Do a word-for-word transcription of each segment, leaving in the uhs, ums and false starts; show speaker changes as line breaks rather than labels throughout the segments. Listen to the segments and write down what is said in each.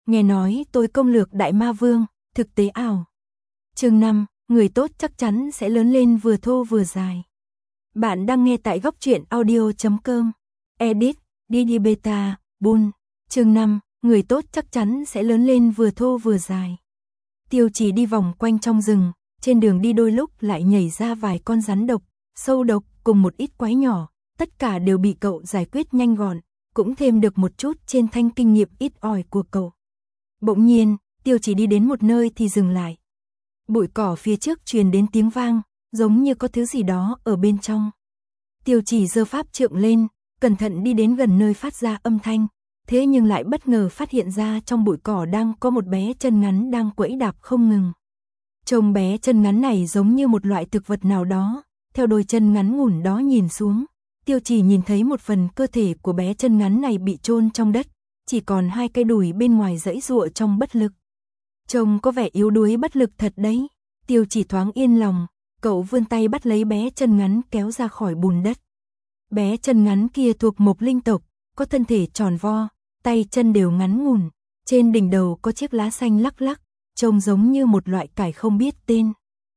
nghe nói tôi công lược Đại Ma Vương, thực tế ảo. Chương năm, người tốt chắc chắn sẽ lớn lên vừa thô vừa dài. Bạn đang nghe tại góc truyện audio chấm com. Edit, Didi Beta, Bun. Chương năm, người tốt chắc chắn sẽ lớn lên vừa thô vừa dài. Tiêu Chỉ đi vòng quanh trong rừng, trên đường đi đôi lúc lại nhảy ra vài con rắn độc, sâu độc cùng một ít quái nhỏ, tất cả đều bị cậu giải quyết nhanh gọn, cũng thêm được một chút trên thanh kinh nghiệm ít ỏi của cậu. Bỗng nhiên, Tiêu Chỉ đi đến một nơi thì dừng lại. Bụi cỏ phía trước truyền đến tiếng vang, giống như có thứ gì đó ở bên trong. Tiêu Chỉ giơ pháp trượng lên, cẩn thận đi đến gần nơi phát ra âm thanh, thế nhưng lại bất ngờ phát hiện ra trong bụi cỏ đang có một bé chân ngắn đang quẫy đạp không ngừng. Trông bé chân ngắn này giống như một loại thực vật nào đó, theo đôi chân ngắn ngủn đó nhìn xuống, Tiêu Chỉ nhìn thấy một phần cơ thể của bé chân ngắn này bị chôn trong đất, chỉ còn hai cái đùi bên ngoài giãy giụa trong bất lực. Trông có vẻ yếu đuối bất lực thật đấy. Tiêu Chỉ thoáng yên lòng, cậu vươn tay bắt lấy bé chân ngắn kéo ra khỏi bùn đất. Bé chân ngắn kia thuộc Mộc Linh tộc, có thân thể tròn vo, tay chân đều ngắn ngủn, trên đỉnh đầu có chiếc lá xanh lắc lắc, trông giống như một loại cải không biết tên.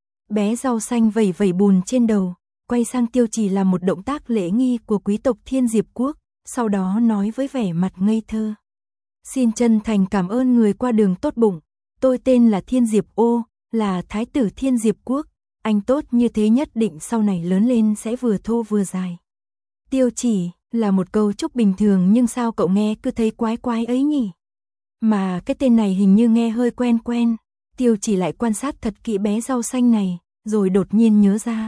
Bé rau xanh vẩy vẩy bùn trên đầu, quay sang Tiêu Chỉ làm một động tác lễ nghi của quý tộc Thiên Diệp Quốc, sau đó nói với vẻ mặt ngây thơ. Xin chân thành cảm ơn người qua đường tốt bụng, tôi tên là Thiên Diệp Ô, là Thái tử Thiên Diệp Quốc, anh tốt như thế nhất định sau này lớn lên sẽ vừa thô vừa dài. Tiêu Chỉ, là một câu chúc bình thường nhưng sao cậu nghe cứ thấy quái quái ấy nhỉ? Mà cái tên này hình như nghe hơi quen quen. Tiêu Chỉ lại quan sát thật kỹ bé rau xanh này, rồi đột nhiên nhớ ra.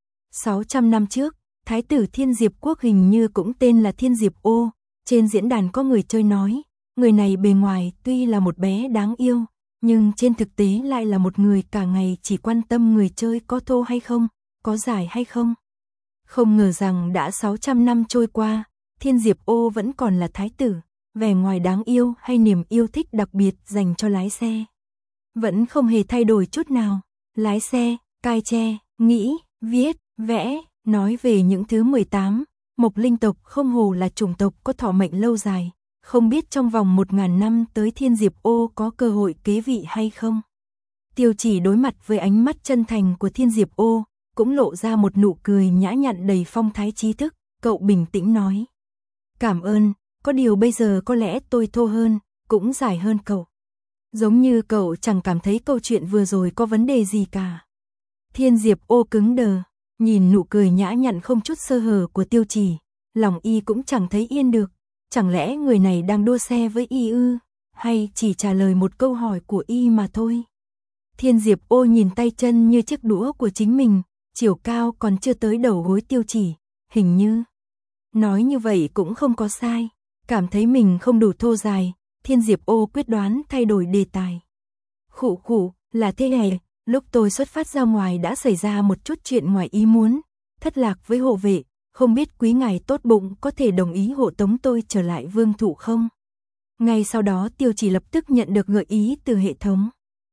sáu trăm năm trước, Thái tử Thiên Diệp Quốc hình như cũng tên là Thiên Diệp Ô, trên diễn đàn có người chơi nói, người này bề ngoài tuy là một bé đáng yêu, nhưng trên thực tế lại là một người cả ngày chỉ quan tâm người chơi có thô hay không, có dài hay không. Không ngờ rằng đã sáu trăm năm trôi qua, Thiên Diệp Ô vẫn còn là thái tử, vẻ ngoài đáng yêu hay niềm yêu thích đặc biệt dành cho lái xe. Vẫn không hề thay đổi chút nào, lái xe, cai tre, nghĩ, viết, vẽ, nói về những thứ mười tám, Mộc Linh tộc không hồ là chủng tộc có thọ mệnh lâu dài, không biết trong vòng một ngàn năm tới Thiên Diệp Ô có cơ hội kế vị hay không. Tiêu Chỉ đối mặt với ánh mắt chân thành của Thiên Diệp Ô, cũng lộ ra một nụ cười nhã nhặn đầy phong thái trí thức, cậu bình tĩnh nói. Cảm ơn, có điều bây giờ có lẽ tôi thô hơn, cũng dài hơn cậu. Giống như cậu chẳng cảm thấy câu chuyện vừa rồi có vấn đề gì cả. Thiên Diệp Ô cứng đờ, nhìn nụ cười nhã nhặn không chút sơ hở của Tiêu Chỉ, lòng y cũng chẳng thấy yên được. Chẳng lẽ người này đang đua xe với y ư, hay chỉ trả lời một câu hỏi của y mà thôi. Thiên Diệp Ô nhìn tay chân như chiếc đũa của chính mình, chiều cao còn chưa tới đầu gối Tiêu Chỉ, hình như. Nói như vậy cũng không có sai, cảm thấy mình không đủ thô dài, Thiên Diệp Ô quyết đoán thay đổi đề tài. Khụ khụ, là thế này, lúc tôi xuất phát ra ngoài đã xảy ra một chút chuyện ngoài ý muốn, thất lạc với hộ vệ, không biết quý ngài tốt bụng có thể đồng ý hộ tống tôi trở lại vương thủ không? Ngay sau đó Tiêu Chỉ lập tức nhận được gợi ý từ hệ thống.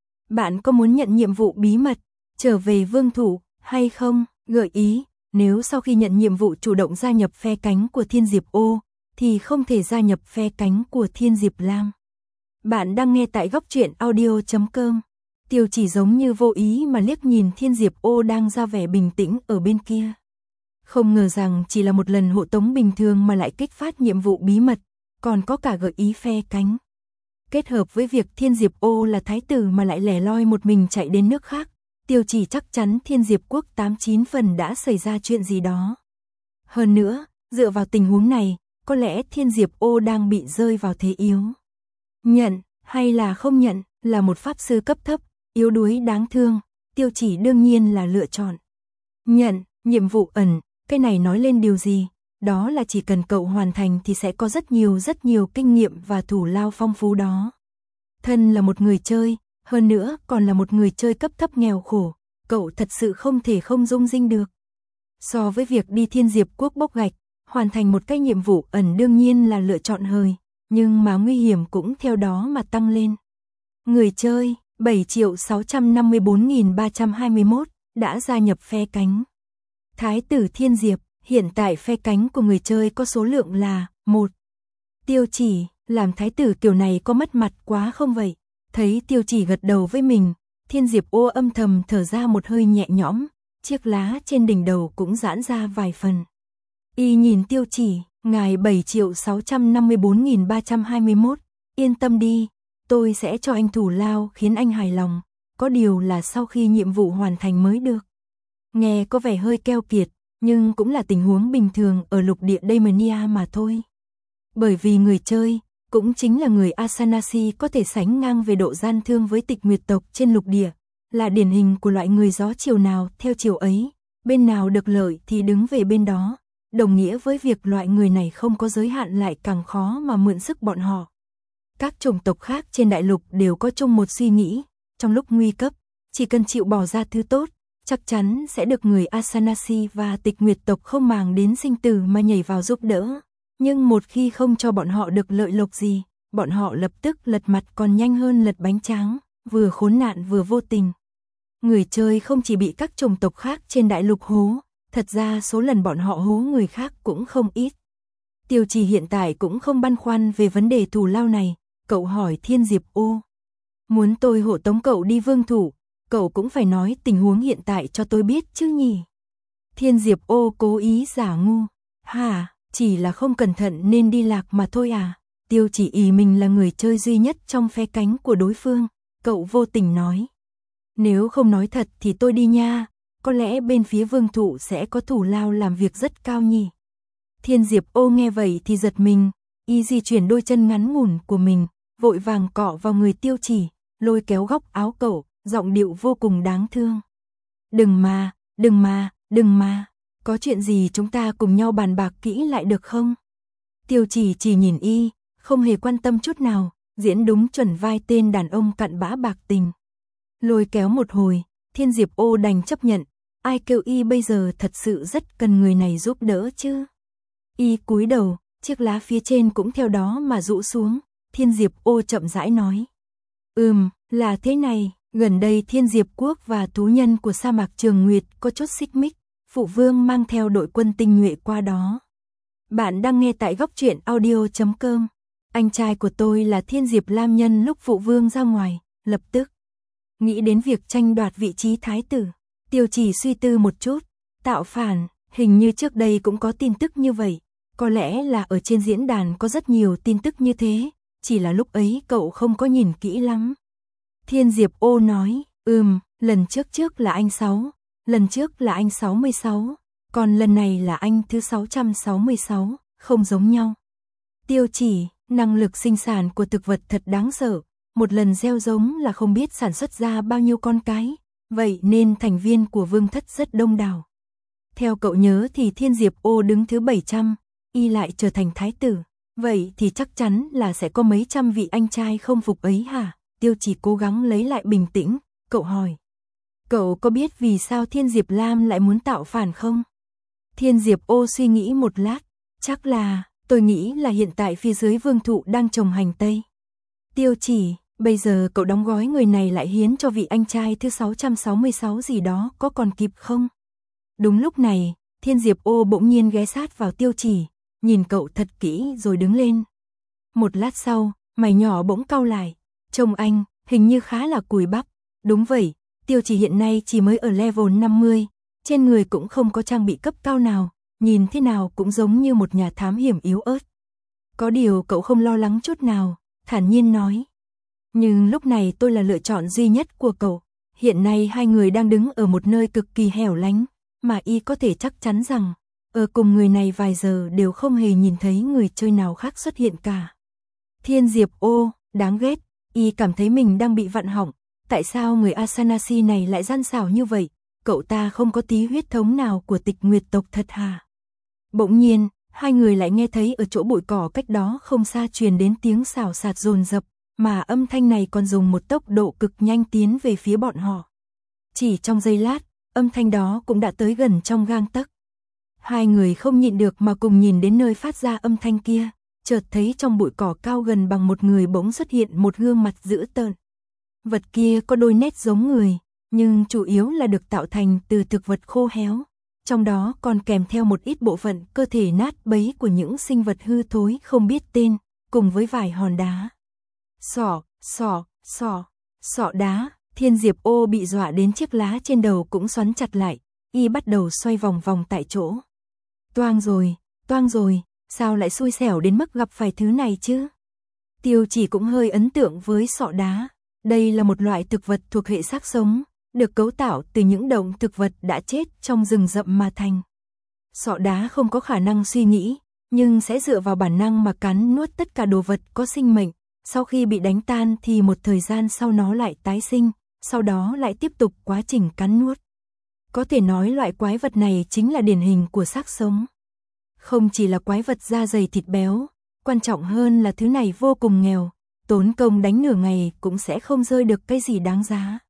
Bạn có muốn nhận nhiệm vụ bí mật, trở về vương thủ, hay không? Gợi ý, nếu sau khi nhận nhiệm vụ chủ động gia nhập phe cánh của Thiên Diệp Ô, thì không thể gia nhập phe cánh của Thiên Diệp Lam. Bạn đang nghe tại góc truyện audio chấm com. Tiêu Chỉ giống như vô ý mà liếc nhìn Thiên Diệp Ô đang ra vẻ bình tĩnh ở bên kia. Không ngờ rằng chỉ là một lần hộ tống bình thường mà lại kích phát nhiệm vụ bí mật, còn có cả gợi ý phe cánh. Kết hợp với việc Thiên Diệp Ô là thái tử mà lại lẻ loi một mình chạy đến nước khác, Tiêu Chỉ chắc chắn Thiên Diệp Quốc tám chín phần đã xảy ra chuyện gì đó. Hơn nữa, dựa vào tình huống này, có lẽ Thiên Diệp Ô đang bị rơi vào thế yếu. Nhận, hay là không nhận, là một pháp sư cấp thấp, yếu đuối đáng thương, Tiêu Chỉ đương nhiên là lựa chọn. Nhận, nhiệm vụ ẩn, cái này nói lên điều gì? Đó là chỉ cần cậu hoàn thành thì sẽ có rất nhiều rất nhiều kinh nghiệm và thủ lao phong phú đó. Thân là một người chơi, hơn nữa còn là một người chơi cấp thấp nghèo khổ, cậu thật sự không thể không rung rinh được. So với việc đi Thiên Diệp Quốc bốc gạch, hoàn thành một cái nhiệm vụ ẩn đương nhiên là lựa chọn hời, nhưng mà nguy hiểm cũng theo đó mà tăng lên. Người chơi bảy triệu sáu trăm năm mươi bốn nghìn ba trăm hai mươi mốt đã gia nhập phe cánh. Thái tử Thiên Diệp, hiện tại phe cánh của người chơi có số lượng là một. Tiêu Chỉ Làm thái tử kiểu này có mất mặt quá không vậy? Thấy Tiêu Chỉ gật đầu với mình, Thiên Diệp Ô âm thầm thở ra một hơi nhẹ nhõm, chiếc lá trên đỉnh đầu cũng giãn ra vài phần. Y nhìn Tiêu Chỉ, ngài bảy triệu sáu trăm năm mươi bốn nghìn ba trăm hai mươi mốt, yên tâm đi, tôi sẽ cho anh thủ lao khiến anh hài lòng, có điều là sau khi nhiệm vụ hoàn thành mới được. Nghe có vẻ hơi keo kiệt, nhưng cũng là tình huống bình thường ở lục địa Daemonia mà thôi. Bởi vì người chơi, cũng chính là người Asanasi có thể sánh ngang về độ gian thương với Tịch Nguyệt tộc trên lục địa, là điển hình của loại người gió chiều nào theo chiều ấy, bên nào được lợi thì đứng về bên đó, đồng nghĩa với việc loại người này không có giới hạn lại càng khó mà mượn sức bọn họ. Các chủng tộc khác trên đại lục đều có chung một suy nghĩ, trong lúc nguy cấp, chỉ cần chịu bỏ ra thứ tốt, chắc chắn sẽ được người Asanasi và Tịch Nguyệt tộc không màng đến sinh tử mà nhảy vào giúp đỡ. Nhưng một khi không cho bọn họ được lợi lộc gì, bọn họ lập tức lật mặt còn nhanh hơn lật bánh tráng, vừa khốn nạn vừa vô tình. Người chơi không chỉ bị các chủng tộc khác trên đại lục hố, thật ra số lần bọn họ hố người khác cũng không ít. Tiêu Chỉ hiện tại cũng không băn khoăn về vấn đề thù lao này, cậu hỏi Thiên Diệp Ô. Muốn tôi hộ tống cậu đi vương thủ, cậu cũng phải nói tình huống hiện tại cho tôi biết chứ nhỉ. Thiên Diệp Ô cố ý giả ngu. Hả, chỉ là không cẩn thận nên đi lạc mà thôi à. Tiêu Chỉ ý mình là người chơi duy nhất trong phe cánh của đối phương, cậu vô tình nói. Nếu không nói thật thì tôi đi nha, có lẽ bên phía vương thụ sẽ có thủ lao làm việc rất cao nhỉ. Thiên Diệp Ô nghe vậy thì giật mình, y di chuyển đôi chân ngắn ngủn của mình, vội vàng cọ vào người Tiêu Chỉ, lôi kéo góc áo cậu, giọng điệu vô cùng đáng thương. Đừng mà, đừng mà, đừng mà, có chuyện gì chúng ta cùng nhau bàn bạc kỹ lại được không? Tiêu Chỉ chỉ nhìn y, không hề quan tâm chút nào, diễn đúng chuẩn vai tên đàn ông cặn bã bạc tình. Lôi kéo một hồi, Thiên Diệp Ô đành chấp nhận, ai kêu y bây giờ thật sự rất cần người này giúp đỡ chứ. Y cúi đầu, chiếc lá phía trên cũng theo đó mà rũ xuống, Thiên Diệp Ô chậm rãi nói. Ừm, là thế này, gần đây Thiên Diệp Quốc và thú nhân của sa mạc Trường Nguyệt có chút xích mích, Phụ Vương mang theo đội quân tinh nhuệ qua đó. Bạn đang nghe tại góc truyện audio chấm com. Anh trai của tôi là Thiên Diệp Lam nhân lúc Phụ Vương ra ngoài, lập tức nghĩ đến việc tranh đoạt vị trí thái tử. Tiêu Chỉ suy tư một chút, tạo phản, hình như trước đây cũng có tin tức như vậy, có lẽ là ở trên diễn đàn có rất nhiều tin tức như thế, chỉ là lúc ấy cậu không có nhìn kỹ lắm. Thiên Diệp Ô nói, ừm, lần trước trước là anh sáu, lần trước là anh sáu mươi sáu, còn lần này là anh thứ sáu trăm sáu mươi sáu, không giống nhau. Tiêu Chỉ, năng lực sinh sản của thực vật thật đáng sợ, một lần gieo giống là không biết sản xuất ra bao nhiêu con cái, vậy nên thành viên của vương thất rất đông đảo. Theo cậu nhớ thì Thiên Diệp Ô đứng thứ bảy trăm, y lại trở thành thái tử, vậy thì chắc chắn là sẽ có mấy trăm vị anh trai không phục ấy hả? Tiêu Chỉ cố gắng lấy lại bình tĩnh, cậu hỏi. Cậu có biết vì sao Thiên Diệp Lam lại muốn tạo phản không? Thiên Diệp Ô suy nghĩ một lát, chắc là, tôi nghĩ là hiện tại phía dưới vương thụ đang trồng hành tây. Tiêu Chỉ, bây giờ cậu đóng gói người này lại hiến cho vị anh trai thứ sáu trăm sáu mươi sáu gì đó có còn kịp không? Đúng lúc này, Thiên Diệp Ô bỗng nhiên ghé sát vào Tiêu Chỉ, nhìn cậu thật kỹ rồi đứng lên. Một lát sau, mày nhỏ bỗng cau lại, trông anh, hình như khá là cùi bắp. Đúng vậy, Tiêu Chỉ hiện nay chỉ mới ở level năm mươi, trên người cũng không có trang bị cấp cao nào, nhìn thế nào cũng giống như một nhà thám hiểm yếu ớt. Có điều cậu không lo lắng chút nào, thản nhiên nói. Nhưng lúc này tôi là lựa chọn duy nhất của cậu, hiện nay hai người đang đứng ở một nơi cực kỳ hẻo lánh, mà y có thể chắc chắn rằng, ở cùng người này vài giờ đều không hề nhìn thấy người chơi nào khác xuất hiện cả. Thiên Diệp Ô, đáng ghét, y cảm thấy mình đang bị vặn hỏng, tại sao người Asanasi này lại gian xảo như vậy, cậu ta không có tí huyết thống nào của Tịch Nguyệt tộc thật hả? Bỗng nhiên, hai người lại nghe thấy ở chỗ bụi cỏ cách đó không xa truyền đến tiếng xào xạc dồn dập, mà âm thanh này còn dùng một tốc độ cực nhanh tiến về phía bọn họ. Chỉ trong giây lát, âm thanh đó cũng đã tới gần trong gang tấc. Hai người không nhịn được mà cùng nhìn đến nơi phát ra âm thanh kia, chợt thấy trong bụi cỏ cao gần bằng một người bỗng xuất hiện một gương mặt dữ tợn. Vật kia có đôi nét giống người, nhưng chủ yếu là được tạo thành từ thực vật khô héo, trong đó còn kèm theo một ít bộ phận cơ thể nát bấy của những sinh vật hư thối không biết tên, cùng với vài hòn đá. Sọ, sọ, sọ, sọ đá, Thiên Diệp Ô bị dọa đến chiếc lá trên đầu cũng xoắn chặt lại, y bắt đầu xoay vòng vòng tại chỗ. Toang rồi, toang rồi, sao lại xui xẻo đến mức gặp phải thứ này chứ? Tiêu Chỉ cũng hơi ấn tượng với sọ đá. Đây là một loại thực vật thuộc hệ xác sống, được cấu tạo từ những động thực vật đã chết trong rừng rậm mà thành. Sọ đá không có khả năng suy nghĩ, nhưng sẽ dựa vào bản năng mà cắn nuốt tất cả đồ vật có sinh mệnh. Sau khi bị đánh tan thì một thời gian sau nó lại tái sinh, sau đó lại tiếp tục quá trình cắn nuốt. Có thể nói loại quái vật này chính là điển hình của xác sống. Không chỉ là quái vật da dày thịt béo, quan trọng hơn là thứ này vô cùng nghèo, tốn công đánh nửa ngày cũng sẽ không rơi được cái gì đáng giá.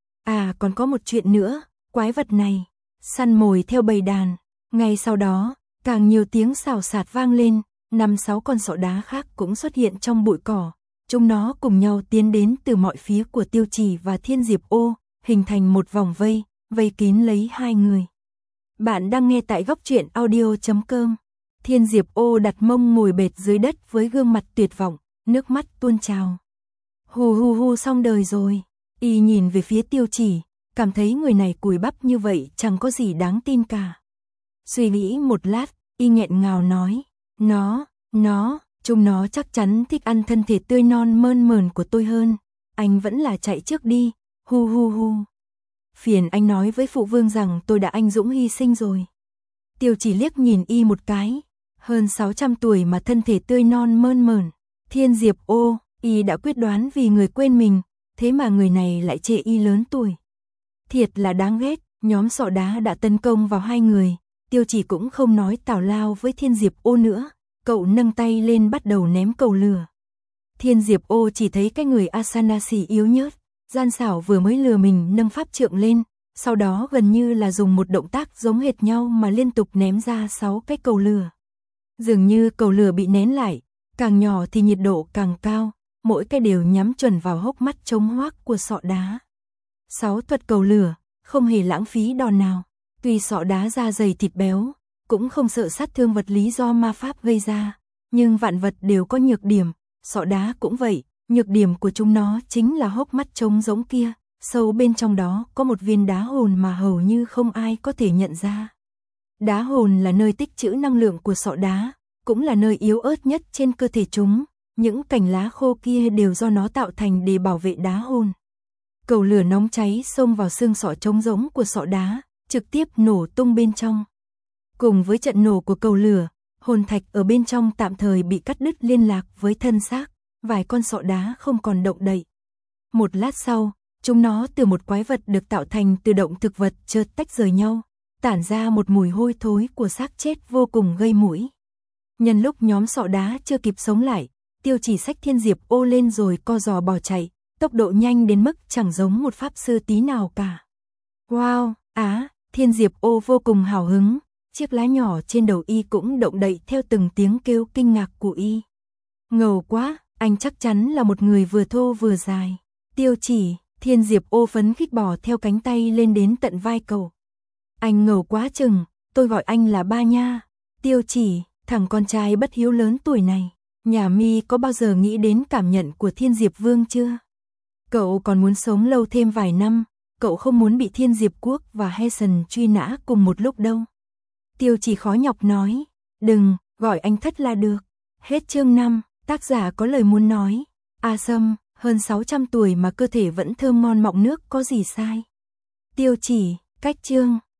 À còn có một chuyện nữa, quái vật này săn mồi theo bầy đàn. Ngay sau đó, càng nhiều tiếng xào xạc vang lên, năm sáu con sọ đá khác cũng xuất hiện trong bụi cỏ. Chúng nó cùng nhau tiến đến từ mọi phía của Tiêu Chỉ và Thiên Diệp Ô, hình thành một vòng vây, vây kín lấy hai người. Bạn đang nghe tại góc truyện audio chấm com. Thiên Diệp Ô đặt mông ngồi bệt dưới đất với gương mặt tuyệt vọng, nước mắt tuôn trào. Hù hù hù xong đời rồi. Y nhìn về phía Tiêu Chỉ, cảm thấy người này cùi bắp như vậy chẳng có gì đáng tin cả. Suy nghĩ một lát, y nghẹn ngào nói, nó, nó, chúng nó chắc chắn thích ăn thân thể tươi non mơn mởn của tôi hơn. Anh vẫn là chạy trước đi, hu hu hu. Phiền anh nói với phụ vương rằng tôi đã anh dũng hy sinh rồi. Tiêu Chỉ liếc nhìn y một cái, hơn sáu trăm tuổi mà thân thể tươi non mơn mởn. Thiên Diệp Ô, y đã quyết đoán vì người quên mình, thế mà người này lại chê y lớn tuổi. Thiệt là đáng ghét, nhóm sọ đá đã tấn công vào hai người, Tiêu Chỉ cũng không nói tào lao với Thiên Diệp Ô nữa, cậu nâng tay lên bắt đầu ném cầu lửa. Thiên Diệp Ô chỉ thấy cái người Asanasi yếu nhớt, gian xảo vừa mới lừa mình nâng pháp trượng lên, sau đó gần như là dùng một động tác giống hệt nhau mà liên tục ném ra sáu cái cầu lửa. Dường như cầu lửa bị nén lại, càng nhỏ thì nhiệt độ càng cao, mỗi cái đều nhắm chuẩn vào hốc mắt trống hoác của sọ đá. Sáu thuật cầu lửa, không hề lãng phí đòn nào, tuy sọ đá da dày thịt béo, cũng không sợ sát thương vật lý do ma pháp gây ra, nhưng vạn vật đều có nhược điểm, sọ đá cũng vậy, nhược điểm của chúng nó chính là hốc mắt trống rỗng kia, sâu bên trong đó có một viên đá hồn mà hầu như không ai có thể nhận ra. Đá hồn là nơi tích trữ năng lượng của sọ đá, cũng là nơi yếu ớt nhất trên cơ thể chúng, những cành lá khô kia đều do nó tạo thành để bảo vệ đá hồn. Cầu lửa nóng cháy xông vào xương sọ trống rỗng của sọ đá, trực tiếp nổ tung bên trong. Cùng với trận nổ của cầu lửa, hồn thạch ở bên trong tạm thời bị cắt đứt liên lạc với thân xác, vài con sọ đá không còn động đậy. Một lát sau, chúng nó từ một quái vật được tạo thành từ động thực vật chợt tách rời nhau, tản ra một mùi hôi thối của xác chết vô cùng gây mũi. Nhân lúc nhóm sọ đá chưa kịp sống lại, Tiêu Chỉ xách Thiên Diệp Ô lên rồi co giò bỏ chạy, tốc độ nhanh đến mức chẳng giống một pháp sư tí nào cả. Wow, á, Thiên Diệp Ô vô cùng hào hứng, chiếc lá nhỏ trên đầu y cũng động đậy theo từng tiếng kêu kinh ngạc của y. Ngầu quá, anh chắc chắn là một người vừa thô vừa dài. Tiêu Chỉ, Thiên Diệp Ô phấn khích bò theo cánh tay lên đến tận vai cậu. Anh ngầu quá chừng, tôi gọi anh là ba nha. Tiêu Chỉ, thằng con trai bất hiếu lớn tuổi này, nhà mi có bao giờ nghĩ đến cảm nhận của Thiên Diệp Vương chưa? Cậu còn muốn sống lâu thêm vài năm, cậu không muốn bị Thiên Diệp Quốc và Heason truy nã cùng một lúc đâu. Tiêu Chỉ khó nhọc nói, đừng, gọi anh thất là được. Hết chương năm, tác giả có lời muốn nói, A Sâm, hơn sáu trăm tuổi mà cơ thể vẫn thơm ngon mọng nước có gì sai. Tiêu Chỉ, cách chương.